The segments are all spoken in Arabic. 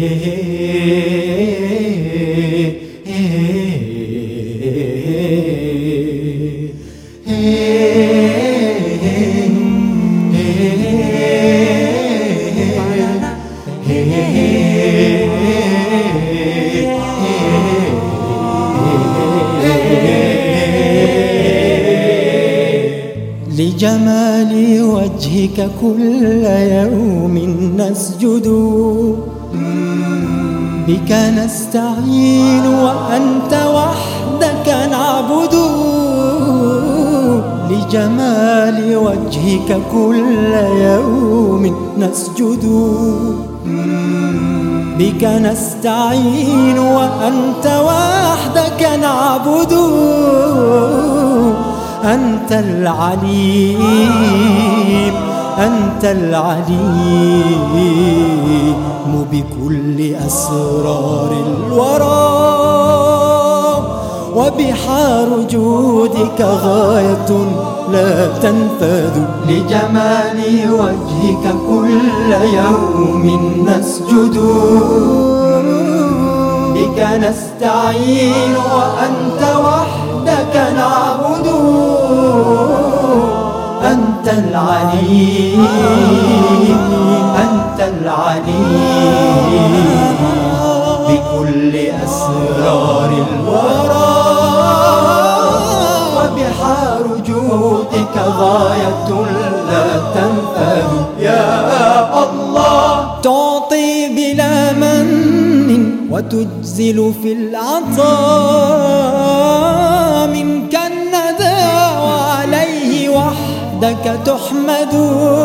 لجمال وجهك كل يوم نسجد، بك نستعين وأنت وحدك نعبد. لجمال وجهك كل يوم نسجد، بك نستعين وأنت وحدك نعبد. أنت العليم، أنت العليم بكل أسرار الورى، وبحار جودك غاية لا تنفذ. لجمال وجهك كل يوم نسجد، بك نستعين وأنت وحدك نعبد. أنت العليم، أنت العليم بكل أسرار الورى، وبحار جودك غاية لا تنفذ. يا الله تعطي بلا من وتجزل في العطاء، منك الندى وعليه وحدك تحمد.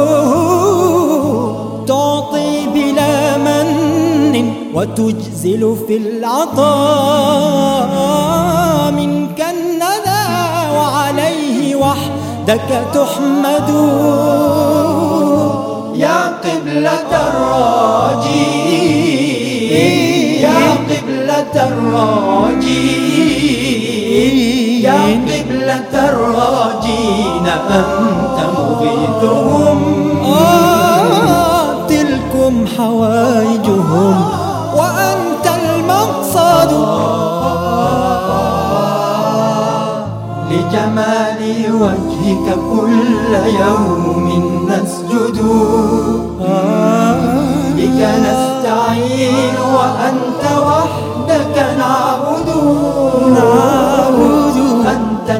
تعطي بلا من وتجزل في العطاء، منك الندى وعليه وحدك تحمد. يا قبلة الراجين، يا قبلة الراجين، يا قبلة الراجين أنت مغيثهم. تلكم حوائجهم وأنت المقصد. لجمال وجهك كل يوم نسجد، بك نستعين وأنت وحدك نعبد. أنت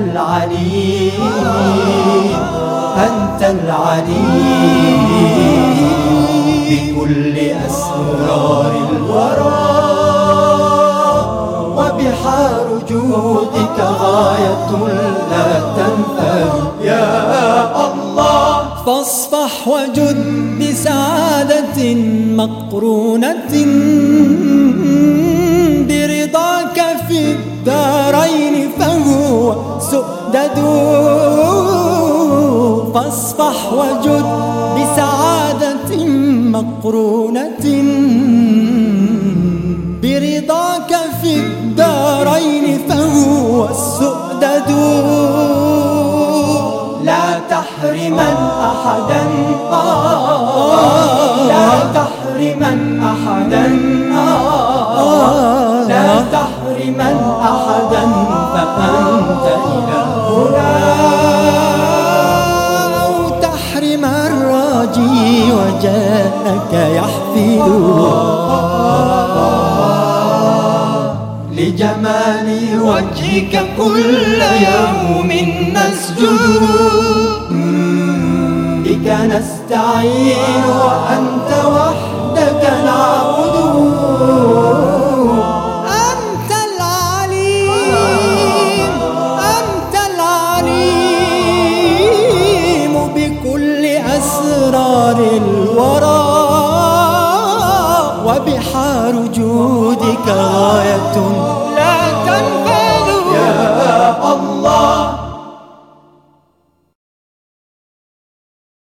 العليم، أنت العليم بكل أسرار الورى، وبحار جودك غاية لا تنفذ. يا الله فاصفح وجد بسعادة مقرونة برضاك في الدارين فهو سؤدد. فاصفح وجد بسعادة مقرونة برضاك في الدارين فهو السؤدد. لا تحرمن أحدا، لا تحرمن أحدا، لا تحرمن أحدا فأنت إلهنا. أو تحرم الراجي وجاءك يحفل. لجمال وجهك كل يوم نسجد، بك نستعين وأنت وحدك نعبد.